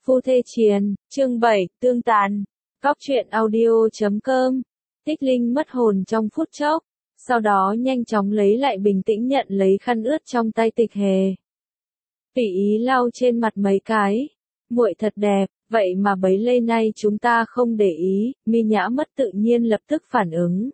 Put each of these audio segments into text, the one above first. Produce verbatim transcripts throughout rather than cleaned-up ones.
Phu thê triền, chương bảy, tương tàn. Góc truyện audio chấm com. Tích Linh mất hồn trong phút chốc, sau đó nhanh chóng lấy lại bình tĩnh nhận lấy khăn ướt trong tay Tịch Hề. Tùy ý lau trên mặt mấy cái. Muội thật đẹp, vậy mà bấy lâu nay chúng ta không để ý, Mi Nhã mất tự nhiên lập tức phản ứng.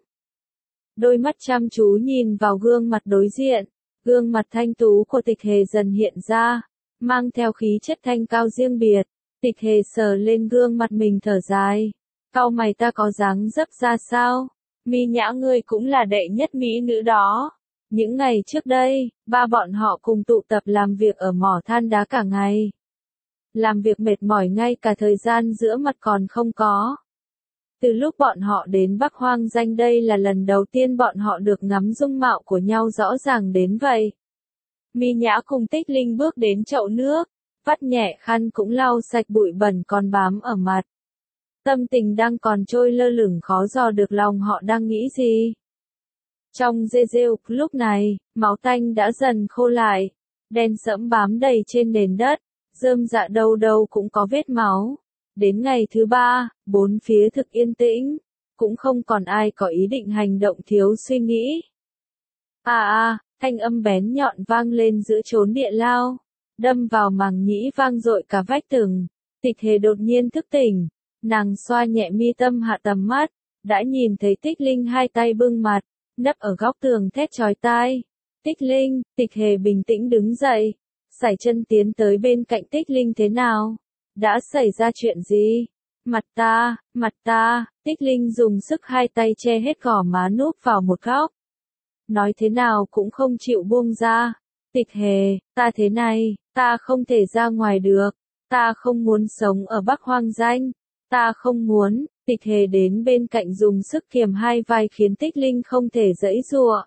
Đôi mắt chăm chú nhìn vào gương mặt đối diện, gương mặt thanh tú của Tịch Hề dần hiện ra, mang theo khí chất thanh cao riêng biệt. Tịch Hề sờ lên gương mặt mình thở dài. Cau mày, ta có dáng dấp ra sao? Mi Nhã ngươi cũng là đệ nhất mỹ nữ đó. Những ngày trước đây, ba bọn họ cùng tụ tập làm việc ở mỏ than đá cả ngày. Làm việc mệt mỏi ngay cả thời gian giữa mặt còn không có. Từ lúc bọn họ đến Bắc Hoang Danh đây là lần đầu tiên bọn họ được ngắm dung mạo của nhau rõ ràng đến vậy. Mi Nhã cùng Tích Linh bước đến chậu nước, vắt nhẹ khăn cũng lau sạch bụi bẩn còn bám ở mặt. Tâm tình đang còn trôi lơ lửng khó dò được lòng họ đang nghĩ gì. Trong rê rêu, lúc này, máu tanh đã dần khô lại, đen sẫm bám đầy trên nền đất, rơm rạ đâu đâu cũng có vết máu. Đến ngày thứ ba, bốn phía thực yên tĩnh, cũng không còn ai có ý định hành động thiếu suy nghĩ. À à, thanh âm bén nhọn vang lên giữa chốn địa lao, đâm vào màng nhĩ vang dội cả vách tường. Tịch Hề đột nhiên thức tỉnh, nàng xoa nhẹ mi tâm hạ tầm mắt, đã nhìn thấy Tích Linh hai tay bưng mặt, nấp ở góc tường thét chói tai. Tích Linh, Tịch Hề bình tĩnh đứng dậy, sải chân tiến tới bên cạnh Tích Linh. Thế nào? Đã xảy ra chuyện gì? Mặt ta, mặt ta, Tích Linh dùng sức hai tay che hết gò má núp vào một góc. Nói thế nào cũng không chịu buông ra. Tịch Hề, ta thế này, ta không thể ra ngoài được, ta không muốn sống ở Bắc Hoang Danh, ta không muốn. Tịch Hề đến bên cạnh dùng sức kiềm hai vai khiến Tích Linh không thể giãy giụa.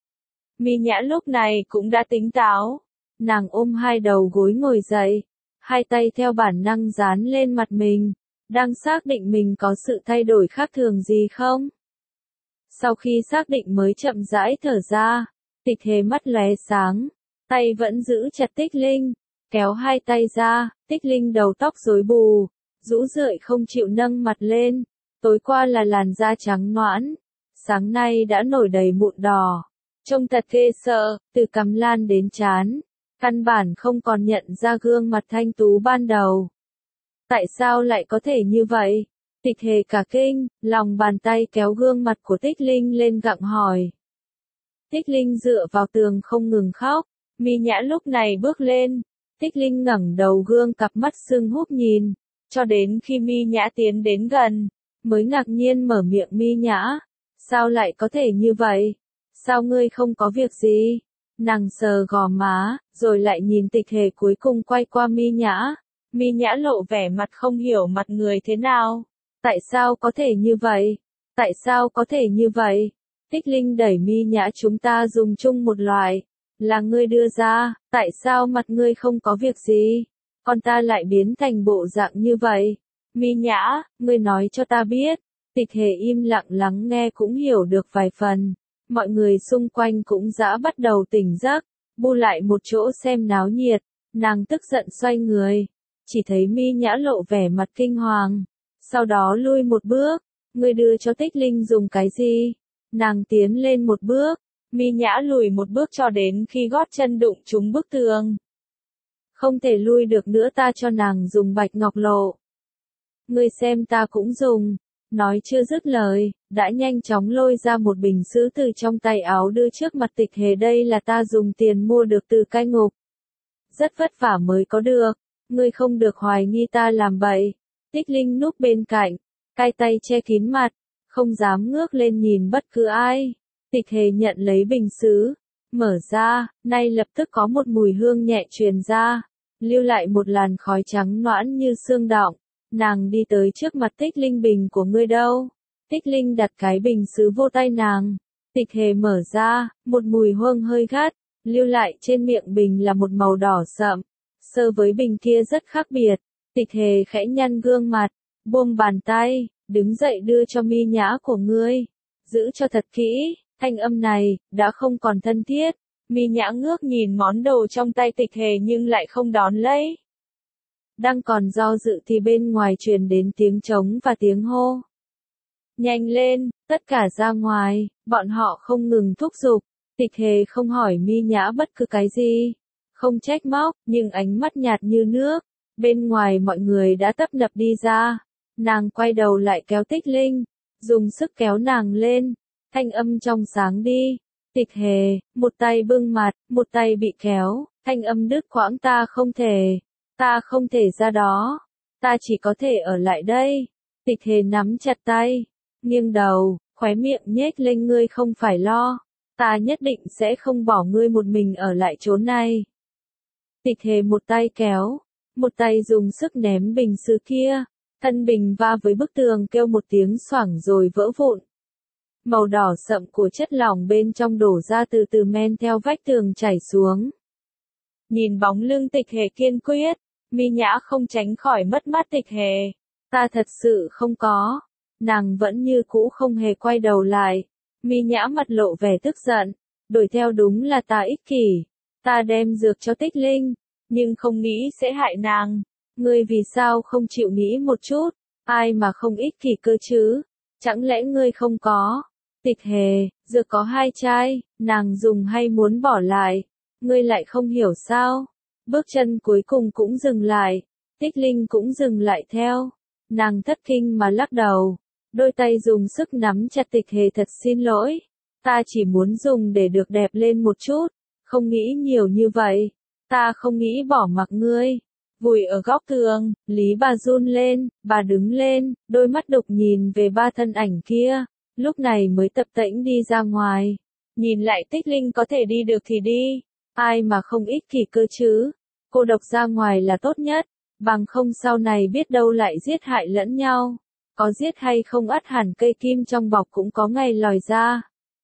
Mi Nhã lúc này cũng đã tỉnh táo, nàng ôm hai đầu gối ngồi dậy, hai tay theo bản năng dán lên mặt mình, đang xác định mình có sự thay đổi khác thường gì không. Sau khi xác định mới chậm rãi thở ra. Tịch Hề mắt lóe sáng, tay vẫn giữ chặt Tích Linh, kéo hai tay ra. Tích Linh đầu tóc rối bù, rũ rượi không chịu nâng mặt lên. Tối qua là làn da trắng nõn, sáng nay đã nổi đầy mụn đỏ, trông thật ghê sợ, từ cằm lan đến trán, căn bản không còn nhận ra gương mặt thanh tú ban đầu. Tại sao lại có thể như vậy? Tịch Hề cả kinh, lòng bàn tay kéo gương mặt của Tích Linh lên gặng hỏi. Tích Linh dựa vào tường không ngừng khóc. Mi Nhã lúc này bước lên. Tích Linh ngẩng đầu gương cặp mắt sưng húp nhìn, cho đến khi Mi Nhã tiến đến gần, mới ngạc nhiên mở miệng. Mi Nhã, sao lại có thể như vậy? Sao ngươi không có việc gì? Nàng sờ gò má, rồi lại nhìn Tịch Hề cuối cùng quay qua Mi Nhã. Mi Nhã lộ vẻ mặt không hiểu mặt người thế nào. Tại sao có thể như vậy? Tại sao có thể như vậy? Tích Linh đẩy Mi Nhã, chúng ta dùng chung một loại, là ngươi đưa ra, tại sao mặt ngươi không có việc gì, còn ta lại biến thành bộ dạng như vậy? Mi Nhã, ngươi nói cho ta biết. Tịch Hề im lặng lắng nghe cũng hiểu được vài phần. Mọi người xung quanh cũng đã bắt đầu tỉnh giấc, bu lại một chỗ xem náo nhiệt. Nàng tức giận xoay người, chỉ thấy Mi Nhã lộ vẻ mặt kinh hoàng, sau đó lui một bước. Ngươi đưa cho Tích Linh dùng cái gì? Nàng tiến lên một bước, Mi Nhã lùi một bước cho đến khi gót chân đụng trúng bức tường. Không thể lui được nữa, ta cho nàng dùng bạch ngọc lộ. Ngươi xem ta cũng dùng. Nói chưa dứt lời, đã nhanh chóng lôi ra một bình sứ từ trong tay áo đưa trước mặt Tịch Hề. Đây là ta dùng tiền mua được từ cai ngục. Rất vất vả mới có được, ngươi không được hoài nghi ta làm bậy. Tích Linh núp bên cạnh, hai tay che kín mặt, không dám ngước lên nhìn bất cứ ai. Tịch Hề nhận lấy bình sứ, mở ra, nay lập tức có một mùi hương nhẹ truyền ra, lưu lại một làn khói trắng noãn như sương đọng. Nàng đi tới trước mặt Tích Linh. Bình của ngươi đâu? Tích Linh đặt cái bình sứ vô tay nàng. Tịch Hề mở ra, một mùi hương hơi gắt, lưu lại trên miệng bình là một màu đỏ sậm, so với bình kia rất khác biệt. Tịch Hề khẽ nhăn gương mặt, buông bàn tay, đứng dậy đưa cho Mi Nhã. Của ngươi, giữ cho thật kỹ. Thanh âm này đã không còn thân thiết. Mi Nhã ngước nhìn món đồ trong tay Tịch Hề nhưng lại không đón lấy. Đang còn do dự thì bên ngoài truyền đến tiếng trống và tiếng hô. Nhanh lên, tất cả ra ngoài, bọn họ không ngừng thúc giục. Tịch Hề không hỏi Mi Nhã bất cứ cái gì, không trách móc, nhưng ánh mắt nhạt như nước. Bên ngoài mọi người đã tấp nập đi ra. Nàng quay đầu lại kéo Tích Linh, dùng sức kéo nàng lên, thanh âm trong sáng đi. Tịch Hề, một tay bưng mặt, một tay bị kéo, thanh âm đứt quãng ta không thể, ta không thể ra đó, ta chỉ có thể ở lại đây. Tịch Hề nắm chặt tay, nghiêng đầu, khóe miệng nhếch lên, ngươi không phải lo, ta nhất định sẽ không bỏ ngươi một mình ở lại chốn này. Tịch Hề một tay kéo, một tay dùng sức ném bình sứ kia, thân bình va với bức tường kêu một tiếng xoảng rồi vỡ vụn. Màu đỏ sậm của chất lỏng bên trong đổ ra từ từ men theo vách tường chảy xuống. Nhìn bóng lưng Tịch Hề kiên quyết, Mi Nhã không tránh khỏi mất mát. Tịch Hề, ta thật sự không có. Nàng vẫn như cũ không hề quay đầu lại. Mi Nhã mặt lộ vẻ tức giận, đuổi theo đúng là ta ích kỷ. Ta đem dược cho Tích Linh, nhưng không nghĩ sẽ hại nàng. Ngươi vì sao không chịu nghĩ một chút, ai mà không ích kỷ cơ chứ? Chẳng lẽ ngươi không có? Tịch Hề, dược có hai chai, nàng dùng hay muốn bỏ lại? Ngươi lại không hiểu sao? Bước chân cuối cùng cũng dừng lại, Tích Linh cũng dừng lại theo. Nàng thất kinh mà lắc đầu, đôi tay dùng sức nắm chặt. Tịch Hề, thật xin lỗi, ta chỉ muốn dùng để được đẹp lên một chút, không nghĩ nhiều như vậy, ta không nghĩ bỏ mặc ngươi. Vùi ở góc tường, Lý bà run lên, bà đứng lên, đôi mắt đục nhìn về ba thân ảnh kia, lúc này mới tập tễnh đi ra ngoài. Nhìn lại Tích Linh có thể đi được thì đi, ai mà không ích kỷ cơ chứ? Cô độc ra ngoài là tốt nhất, bằng không sau này biết đâu lại giết hại lẫn nhau. Có giết hay không ắt hẳn cây kim trong bọc cũng có ngày lòi ra.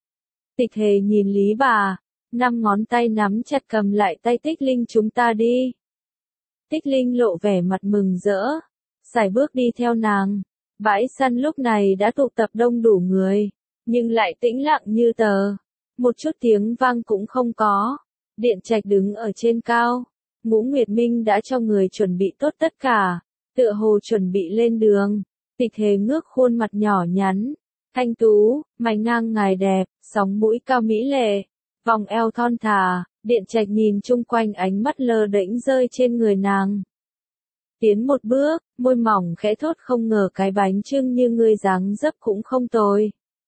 Tịch Hề nhìn Lý bà, năm ngón tay nắm chặt cầm lại tay Tích Linh, chúng ta đi. Tích Linh lộ vẻ mặt mừng rỡ, sải bước đi theo nàng. Bãi săn lúc này đã tụ tập đông đủ người, nhưng lại tĩnh lặng như tờ. Một chút tiếng vang cũng không có. Điện Trạch đứng ở trên cao. Ngũ Nguyệt Minh đã cho người chuẩn bị tốt tất cả, tựa hồ chuẩn bị lên đường. Tịch Hề ngước khuôn mặt nhỏ nhắn, thanh tú, mày ngang ngài đẹp, sóng mũi cao mỹ lệ, vòng eo thon thả. Điện Trạch nhìn chung quanh, ánh mắt lơ đễnh rơi trên người nàng. Tiến một bước, môi mỏng khẽ thốt, không ngờ cái bánh chưng như ngươi dáng dấp cũng không tồi.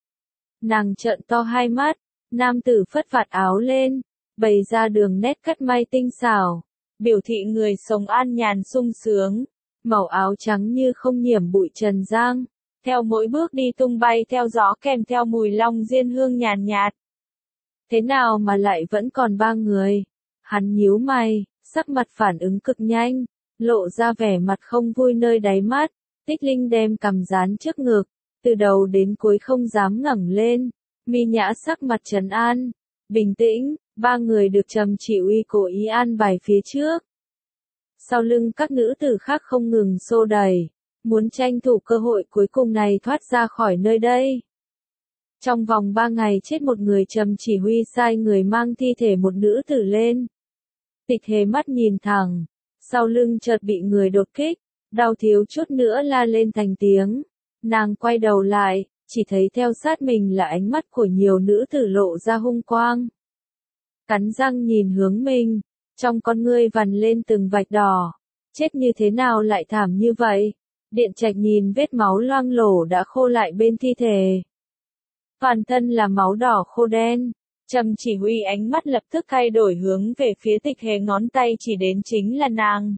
Nàng trợn to hai mắt, nam tử phất vạt áo lên, bày ra đường nét cắt may tinh xảo, biểu thị người sống an nhàn sung sướng. Màu áo trắng như không nhiễm bụi trần gian, theo mỗi bước đi tung bay theo gió, kèm theo mùi long diên hương nhàn nhạt. Thế nào mà lại vẫn còn ba người? Hắn nhíu mày, sắc mặt phản ứng cực nhanh, lộ ra vẻ mặt không vui nơi đáy mắt. Tích Linh đem cằm dán trước ngực, từ đầu đến cuối không dám ngẩng lên. Mi Nhã sắc mặt trấn an, bình tĩnh, ba người được trầm chỉ uy cố ý an bài phía trước. Sau lưng các nữ tử khác không ngừng xô đẩy, muốn tranh thủ cơ hội cuối cùng này thoát ra khỏi nơi đây. Trong vòng ba ngày chết một người, trầm chỉ huy sai người mang thi thể một nữ tử lên. Tịch Hề mắt nhìn thẳng, sau lưng chợt bị người đột kích, đau thiếu chút nữa la lên thành tiếng. Nàng quay đầu lại, chỉ thấy theo sát mình là ánh mắt của nhiều nữ tử lộ ra hung quang. Cắn răng nhìn hướng mình, trong con ngươi vằn lên từng vạch đỏ. Chết như thế nào lại thảm như vậy? Điện Trạch nhìn vết máu loang lổ đã khô lại bên thi thể. Toàn thân là máu đỏ khô đen. Trầm chỉ huy ánh mắt lập tức thay đổi hướng về phía Tịch Hề, ngón tay chỉ đến chính là nàng.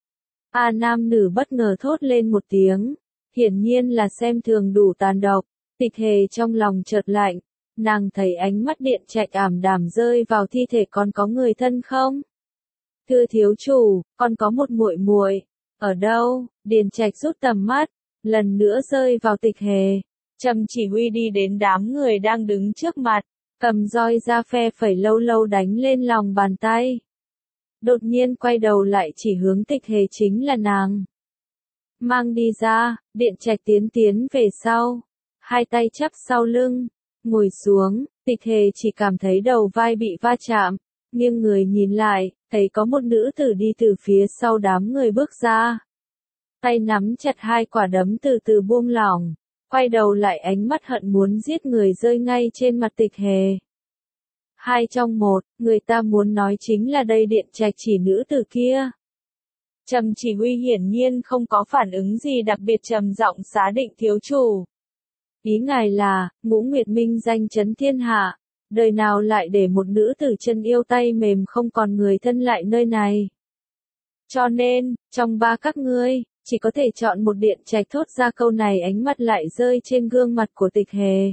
A nam nữ bất ngờ thốt lên một tiếng, hiển nhiên là xem thường đủ tàn độc. Tịch Hề trong lòng chợt lạnh, nàng thấy ánh mắt Điện Trạch ảm đạm rơi vào thi thể. Còn có người thân không? Thưa thiếu chủ, còn có một muội muội. Ở đâu? Điện Trạch rút tầm mắt, lần nữa rơi vào Tịch Hề. Trầm chỉ huy đi đến đám người đang đứng trước mặt, cầm roi ra phe phẩy lâu lâu đánh lên lòng bàn tay. Đột nhiên quay đầu lại chỉ hướng Tịch Hề, chính là nàng. Mang đi ra. Điện Trạch tiến tiến về sau, hai tay chắp sau lưng, ngồi xuống. Tịch Hề chỉ cảm thấy đầu vai bị va chạm, nghiêng người nhìn lại, thấy có một nữ tử đi từ phía sau đám người bước ra. Tay nắm chặt hai quả đấm từ từ buông lỏng, quay đầu lại ánh mắt hận muốn giết người rơi ngay trên mặt Tịch Hề. Hai trong một, người ta muốn nói chính là đây Điện Trạch chỉ nữ tử kia. Trầm Chỉ Huy hiển nhiên không có phản ứng gì đặc biệt, trầm giọng xá Định thiếu chủ. Ý ngài là, Ngũ Nguyệt Minh danh chấn thiên hạ, đời nào lại để một nữ tử chân yêu tay mềm không còn người thân lại nơi này. Cho nên, trong ba các ngươi, chỉ có thể chọn một. Điện Trạch thốt ra câu này, ánh mắt lại rơi trên gương mặt của Tịch Hề.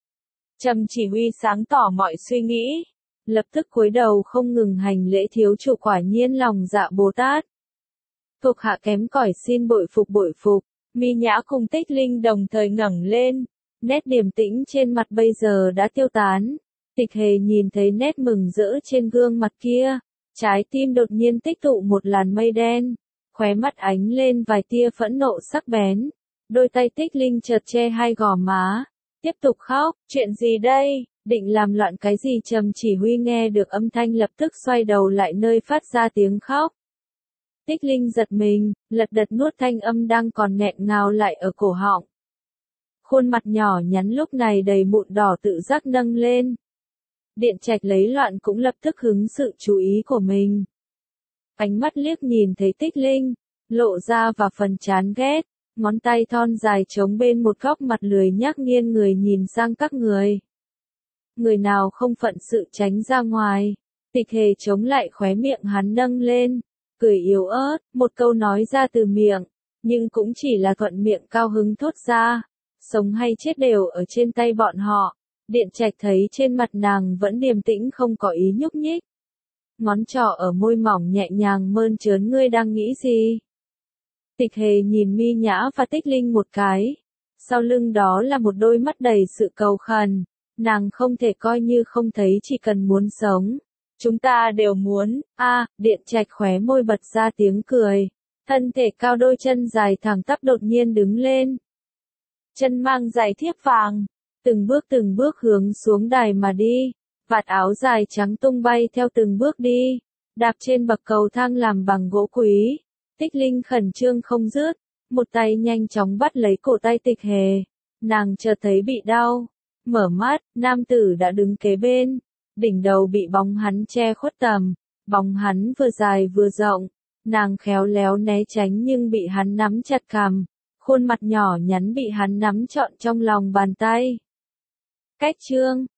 Trầm Chỉ Huy sáng tỏ mọi suy nghĩ, lập tức cúi đầu không ngừng hành lễ, thiếu chủ quả nhiên lòng dạ Bồ Tát. Thuộc hạ kém cỏi xin bội phục bội phục. Mi Nhã cùng Tích Linh đồng thời ngẩng lên, nét điềm tĩnh trên mặt bây giờ đã tiêu tán. Tịch Hề nhìn thấy nét mừng rỡ trên gương mặt kia, trái tim đột nhiên tích tụ một làn mây đen, khóe mắt ánh lên vài tia phẫn nộ sắc bén. Đôi tay Tích Linh chợt che hai gò má, tiếp tục khóc. Chuyện gì đây? Định làm loạn cái gì? Trầm Chỉ Huy nghe được âm thanh lập tức xoay đầu lại nơi phát ra tiếng khóc. Tích Linh giật mình, lật đật nuốt thanh âm đang còn nghẹn ngào lại ở cổ họng. Khuôn mặt nhỏ nhắn lúc này đầy mụn đỏ tự giác nâng lên. Điện Trạch lấy loạn cũng lập tức hứng sự chú ý của mình. Ánh mắt liếc nhìn thấy Tích Linh, lộ ra và phần chán ghét, ngón tay thon dài chống bên một góc mặt lười nhác nghiêng người nhìn sang các người. Người nào không phận sự tránh ra ngoài. Tịch Hề chống lại khóe miệng hắn nâng lên, cười yếu ớt, một câu nói ra từ miệng, nhưng cũng chỉ là thuận miệng cao hứng thốt ra. Sống hay chết đều ở trên tay bọn họ. Điện Trạch thấy trên mặt nàng vẫn điềm tĩnh không có ý nhúc nhích. Ngón trỏ ở môi mỏng nhẹ nhàng mơn trớn, ngươi đang nghĩ gì? Tịch Hề nhìn Mi Nhã và Tích Linh một cái. Sau lưng đó là một đôi mắt đầy sự cầu khẩn. Nàng không thể coi như không thấy, chỉ cần muốn sống. Chúng ta đều muốn. A, à, Điện Trạch khóe môi bật ra tiếng cười. Thân thể cao, đôi chân dài thẳng tắp đột nhiên đứng lên. Chân mang giày thiếp vàng, từng bước từng bước hướng xuống đài mà đi, vạt áo dài trắng tung bay theo từng bước đi, đạp trên bậc cầu thang làm bằng gỗ quý. Tích Linh khẩn trương không dứt, một tay nhanh chóng bắt lấy cổ tay Tịch Hề, nàng chợt thấy bị đau, mở mắt, nam tử đã đứng kế bên, đỉnh đầu bị bóng hắn che khuất tầm, bóng hắn vừa dài vừa rộng, nàng khéo léo né tránh nhưng bị hắn nắm chặt cằm. Khuôn mặt nhỏ nhắn bị hắn nắm trọn trong lòng bàn tay. Cách chương